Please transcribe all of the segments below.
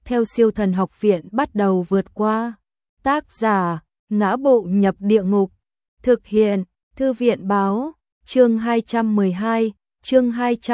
theo Siêu Thần Học Viện bắt đầu vượt qua. Tác giả: Ngã Bộ Nhập Địa Ngục. Thực hiện: Thư viện báo. Chương 212, chương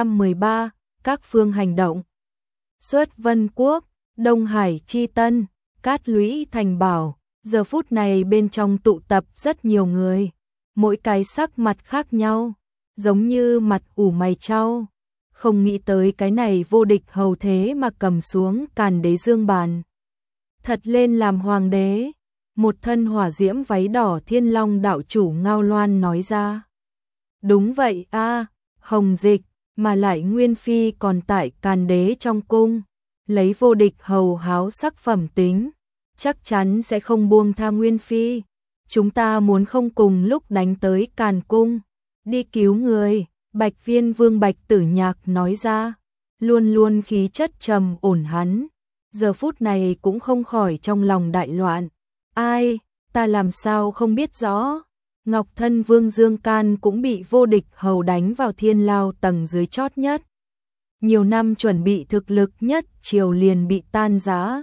213, các phương hành động. Xuất Vân Quốc, Đông Hải Chi Tân, Cát Lũy Thành Bảo. Giờ phút này bên trong tụ tập rất nhiều người, mỗi cái sắc mặt khác nhau, giống như mặt ủ mày trao. Không nghĩ tới cái này vô địch hầu thế mà cầm xuống Càn Đế Dương Bàn, thật lên làm hoàng đế. Một thân hỏa diễm váy đỏ Thiên Long đạo chủ Ngao Loan nói ra. Đúng vậy a, Hồng Dịch, mà lại Nguyên Phi còn tại Càn Đế trong cung, lấy vô địch hầu háo sắc phẩm tính, chắc chắn sẽ không buông tha Nguyên Phi. Chúng ta muốn không cùng lúc đánh tới Càn Cung, đi cứu người. Bạch Viên Vương Bạch Tử Nhạc nói ra, luôn luôn khí chất trầm ổn hắn, giờ phút này cũng không khỏi trong lòng đại loạn. Ai, ta làm sao không biết rõ. Ngọc Thân Vương Dương Can cũng bị vô địch hầu đánh vào thiên lao tầng dưới chót nhất. Nhiều năm chuẩn bị thực lực nhất triều liền bị tan rã.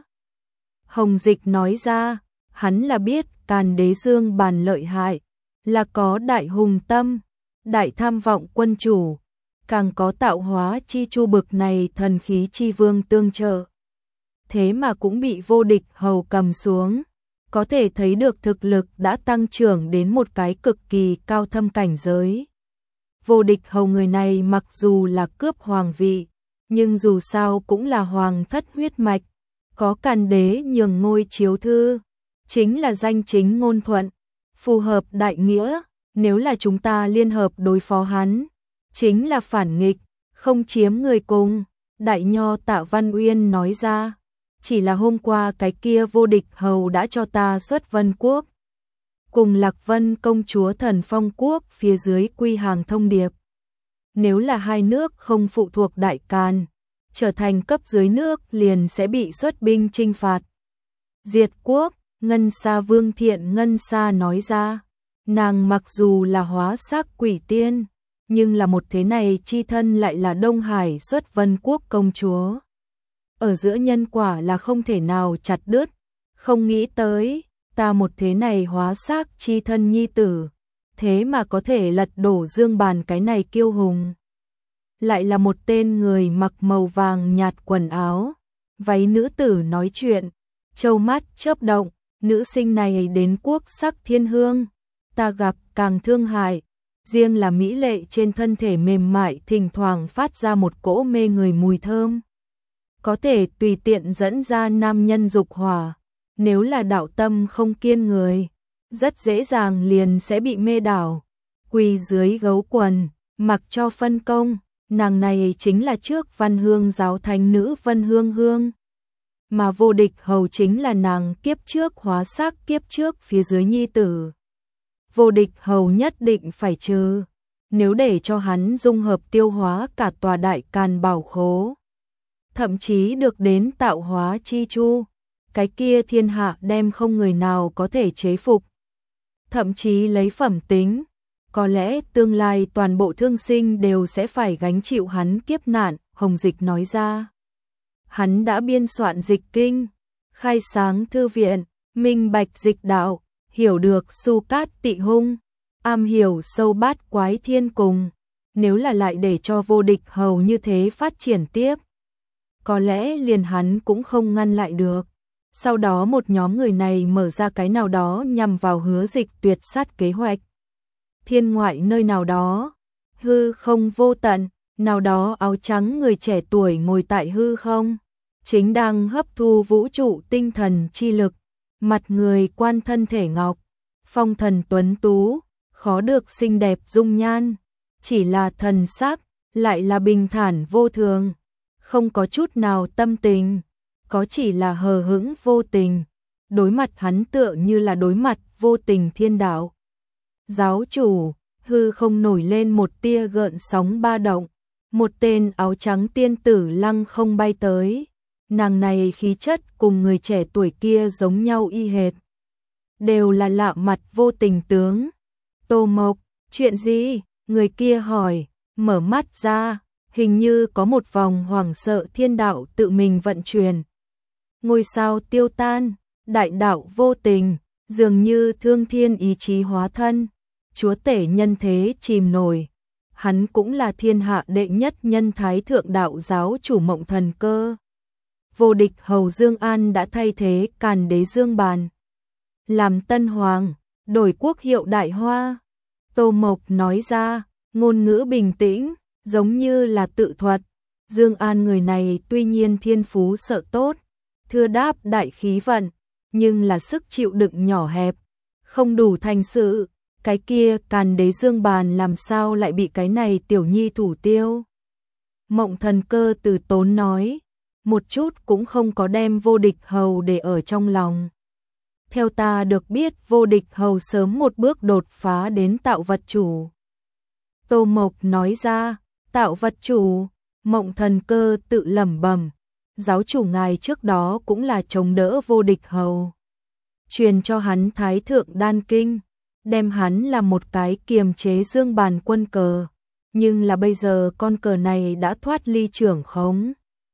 Hồng Dịch nói ra, hắn là biết Càn Đế Dương Bàn lợi hại, là có đại hùng tâm, đại tham vọng quân chủ, càng có tạo hóa chi chu bực này thần khí chi vương tương trợ. Thế mà cũng bị vô địch hầu cầm xuống, có thể thấy được thực lực đã tăng trưởng đến một cái cực kỳ cao thâm cảnh giới. Vô địch hầu người này mặc dù là cướp hoàng vị, nhưng dù sao cũng là hoàng thất huyết mạch, có Càn Đế nhường ngôi chiếu thư, chính là danh chính ngôn thuận, phù hợp đại nghĩa. Nếu là chúng ta liên hợp đối phó hắn, chính là phản nghịch, không chiếm người cùng. Đại nho Tạ Văn Uyên nói ra, chỉ là hôm qua cái kia vô địch hầu đã cho ta xuất Vân Quốc, cùng Lạc Vân công chúa Thần Phong Quốc phía dưới quy hàng thông điệp. Nếu là hai nước không phụ thuộc Đại Càn, trở thành cấp dưới nước liền sẽ bị xuất binh chinh phạt, diệt quốc. Ngân Sa Vương Thiện Ngân Sa nói ra, nàng mặc dù là hóa xác quỷ tiên, nhưng là một thế này chi thân lại là Đông Hải xuất Vân Quốc công chúa. Ở giữa nhân quả là không thể nào chặt đứt, không nghĩ tới, ta một thế này hóa xác chi thân nhi tử, thế mà có thể lật đổ Dương Bàn cái này kiêu hùng. Lại là một tên người mặc màu vàng nhạt quần áo, váy nữ tử nói chuyện, châu mắt chớp động, nữ sinh này đến quốc sắc thiên hương. Ta gặp càng thương hại, riêng là mỹ lệ trên thân thể mềm mại thỉnh thoảng phát ra một cỗ mê người mùi thơm, có thể tùy tiện dẫn ra nam nhân dục hỏa. Nếu là đạo tâm không kiên người, rất dễ dàng liền sẽ bị mê đảo, quỳ dưới gấu quần, mặc cho phân công. Nàng này chính là trước Văn Hương giáo thánh nữ Vân Hương Hương, mà vô địch hầu chính là nàng kiếp trước hóa xác kiếp trước phía dưới nhi tử. Vô địch hầu nhất định phải trừ, nếu để cho hắn dung hợp tiêu hóa cả tòa Đại Càn bảo khố, thậm chí được đến tạo hóa chi chu, cái kia thiên hạ đem không người nào có thể chế phục. Thậm chí lấy phẩm tính, có lẽ tương lai toàn bộ thương sinh đều sẽ phải gánh chịu hắn kiếp nạn. Hồng Dịch nói ra, hắn đã biên soạn dịch kinh, khai sáng thư viện, minh bạch dịch đạo, hiểu được su cát tị hung, am hiểu sâu bát quái thiên cùng. Nếu là lại để cho vô địch hầu như thế phát triển tiếp, có lẽ liền hắn cũng không ngăn lại được. Sau đó một nhóm người này mở ra cái nào đó nhằm vào Hứa Dịch tuyệt sát kế hoạch. Thiên ngoại nơi nào đó, hư không vô tận, nào đó áo trắng người trẻ tuổi ngồi tại hư không, chính đang hấp thu vũ trụ tinh thần chi lực, mặt người quan thân thể ngọc, phong thần tuấn tú, khó được xinh đẹp dung nhan, chỉ là thần sắc lại là bình thản vô thường, không có chút nào tâm tình, có chỉ là hờ hững vô tình. Đối mặt hắn tựa như là đối mặt vô tình thiên đạo. Giáo chủ, hư không nổi lên một tia gợn sóng ba động, một tên áo trắng tiên tử lăng không bay tới. Nàng này khí chất cùng người trẻ tuổi kia giống nhau y hệt, đều là lạ mặt vô tình tướng. Tô Mộc, chuyện gì? Người kia hỏi, mở mắt ra, hình như có một vòng hoảng sợ thiên đạo tự mình vận chuyển. ngôi sao tiêu tan, đại đạo vô tình, dường như thương thiên ý chí hóa thân, chúa tể nhân thế chìm nổi. Hắn cũng là thiên hạ đệ nhất nhân Thái Thượng Đạo giáo chủ Mộng Thần Cơ. Vô địch hầu Dương An đã thay thế Càn Đế Dương Bàn làm tân hoàng, đổi quốc hiệu Đại Hoa. Tô Mộc nói ra, ngôn ngữ bình tĩnh, giống như là tự thuật. Dương An người này tuy nhiên thiên phú sợ tốt, thưa đáp đại khí vận, nhưng là sức chịu đựng nhỏ hẹp, không đủ thành sự. Cái kia Càn Đế Dương Bàn làm sao lại bị cái này tiểu nhi thủ tiêu? Mộng Thần Cơ từ tốn nói, một chút cũng không có đem vô địch hầu để ở trong lòng. Theo ta được biết vô địch hầu sớm một bước đột phá đến tạo vật chủ. Tô Mộc nói ra, tạo vật chủ, Mộng Thần Cơ tự lẩm bẩm, giáo chủ ngài trước đó cũng là chống đỡ vô địch hầu. Truyền cho hắn Thái Thượng Đan Kinh, đem hắn là một cái kiềm chế Dương Bàn quân cờ, nhưng là bây giờ con cờ này đã thoát ly trưởng khống.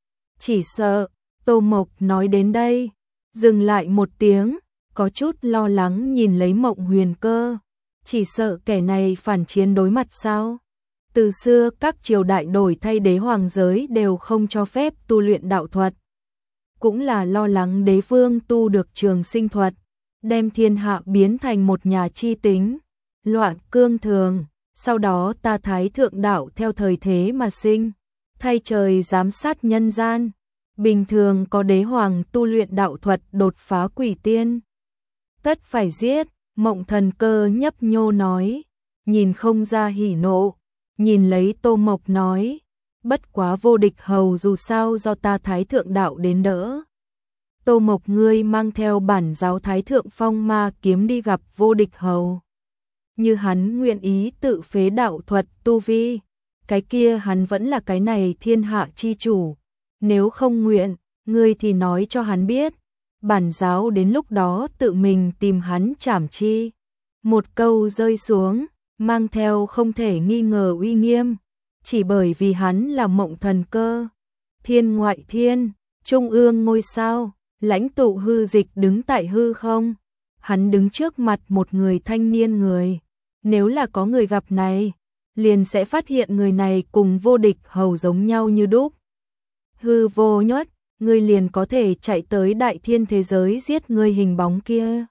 Chỉ sợ, Tô Mộc nói đến đây, dừng lại một tiếng, có chút lo lắng nhìn lấy Mộng Huyền Cơ, chỉ sợ kẻ này phản chiến đối mặt sao? Từ xưa các triều đại đổi thay đế hoàng giới đều không cho phép tu luyện đạo thuật, cũng là lo lắng đế vương tu được trường sinh thuật, đem thiên hạ biến thành một nhà chi tính, loạn cương thường, sau đó ta Thái Thượng Đạo theo thời thế mà sinh, thay trời giám sát nhân gian. Bình thường có đế hoàng tu luyện đạo thuật đột phá quỷ tiên, tất phải giết. Mộng Thần Cơ nhấp nhô nói, nhìn không ra hỉ nộ, nhìn lấy Tô Mộc nói, bất quá vô địch hầu dù sao do ta Thái Thượng Đạo đến đỡ. Tô Mộc ngươi mang theo bản giáo Thái Thượng Phong Ma kiếm đi gặp vô địch hầu. Như hắn nguyện ý tự phế đạo thuật tu vi, cái kia hắn vẫn là cái này thiên hạ chi chủ. Nếu không nguyện, ngươi thì nói cho hắn biết, bản giáo đến lúc đó tự mình tìm hắn trảm chi. Một câu rơi xuống, mang theo không thể nghi ngờ uy nghiêm, chỉ bởi vì hắn là Mộng Thần Cơ. Thiên ngoại thiên, trung ương ngôi sao, lãnh tụ hư dịch đứng tại hư không. Hắn đứng trước mặt một người thanh niên người. Nếu là có người gặp này, liền sẽ phát hiện người này cùng vô địch hầu giống nhau như đúc. Hư vô nhất, ngươi liền có thể chạy tới đại thiên thế giới giết ngươi hình bóng kia.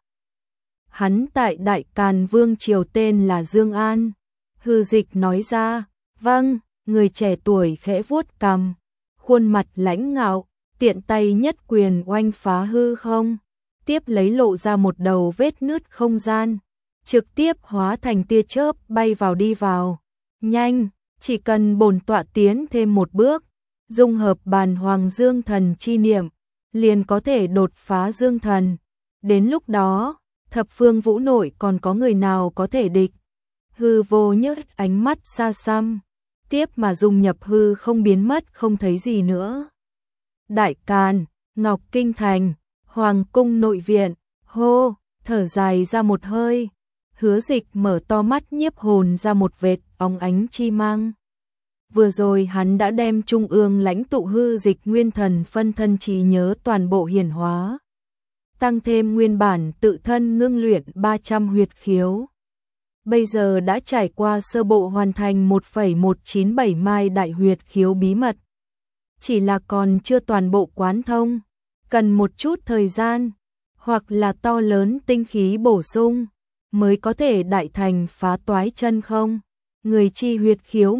Hắn tại Đại Càn Vương triều tên là Dương An. Hư dịch nói ra, vâng, người trẻ tuổi khẽ vuốt cằm, khuôn mặt lãnh ngạo, tiện tay nhất quyền oanh phá hư không, tiếp lấy lộ ra một đầu vết nứt không gian, trực tiếp hóa thành tia chớp bay vào đi vào. Nhanh, chỉ cần bổn tọa tiến thêm một bước, dung hợp bàn hoàng dương thần chi niệm, liền có thể đột phá dương thần. Đến lúc đó, thập phương vũ nội còn có người nào có thể địch. Hư vô nhất ánh mắt xa xăm, tiếp mà dung nhập hư không biến mất không thấy gì nữa. Đại Càn, Ngọc Kinh Thành, Hoàng cung nội viện, hô, thở dài ra một hơi. Hứa dịch mở to mắt nhiếp hồn ra một vệt óng ánh chi mang. Vừa rồi hắn đã đem trung ương lãnh tụ hư dịch nguyên thần phân thân trí nhớ toàn bộ hiển hóa. Tăng thêm nguyên bản tự thân ngưng luyện 300 huyệt khiếu. Bây giờ đã trải qua sơ bộ hoàn thành 1,197 mai đại huyệt khiếu bí mật. Chỉ là còn chưa toàn bộ quán thông, cần một chút thời gian, hoặc là to lớn tinh khí bổ sung, mới có thể đại thành phá toái chân không. Người chi huyệt khiếu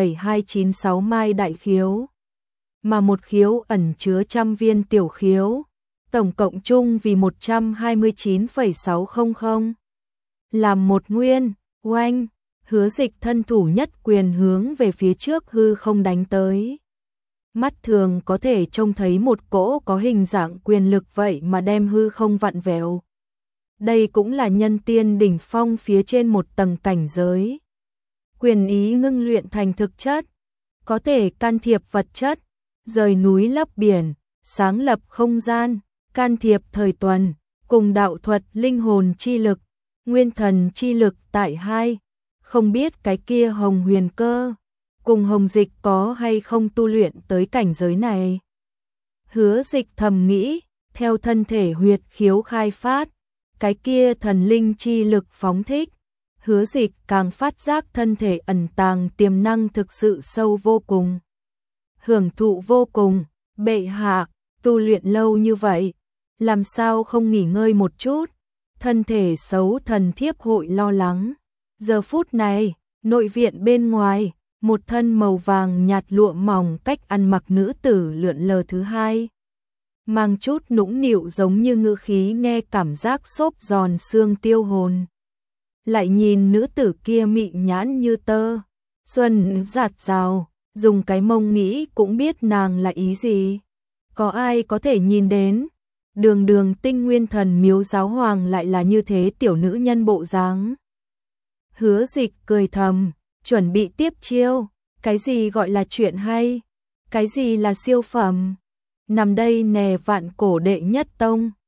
1,296 mai đại khiếu, mà một khiếu ẩn chứa trăm viên tiểu khiếu, tổng cộng chung vì 129,600. Làm một nguyên, oanh, hứa dịch thân thủ nhất quyền hướng về phía trước hư không đánh tới. Mắt thường có thể trông thấy một cỗ có hình dạng quyền lực vậy mà đem hư không vặn vẹo. Đây cũng là nhân tiên đỉnh phong phía trên một tầng cảnh giới. Quyền ý ngưng luyện thành thực chất, có thể can thiệp vật chất, rời núi lấp biển, sáng lập không gian, can thiệp thời tuần, cùng đạo thuật linh hồn chi lực, nguyên thần chi lực tại hai. Không biết cái kia Hồng Huyền Cơ cùng Hồng Dịch có hay không tu luyện tới cảnh giới này. Hứa dịch thầm nghĩ, theo thân thể huyệt khiếu khai phát, cái kia thần linh chi lực phóng thích, Hứa Dịch càng phát giác thân thể ẩn tàng tiềm năng thực sự sâu vô cùng. Hưởng thụ vô cùng, bệ hạ, tu luyện lâu như vậy, làm sao không nghỉ ngơi một chút, thân thể xấu thần thiếp hội lo lắng. Giờ phút này, nội viện bên ngoài, một thân màu vàng nhạt lụa mỏng cách ăn mặc nữ tử lượn lờ thứ hai. Mang chút nũng nịu giống như ngữ khí nghe cảm giác xốp giòn xương tiêu hồn. Lại nhìn nữ tử kia mị nhãn như tơ, xuân giạt rào, dùng cái mông nghĩ cũng biết nàng là ý gì. Có ai có thể nhìn đến, đường đường Tinh Nguyên Thần Miếu giáo hoàng lại là như thế tiểu nữ nhân bộ dáng. Hứa Dịch cười thầm, chuẩn bị tiếp chiêu, cái gì gọi là chuyện hay, cái gì là siêu phẩm. Nằm đây nè vạn cổ đệ nhất tông,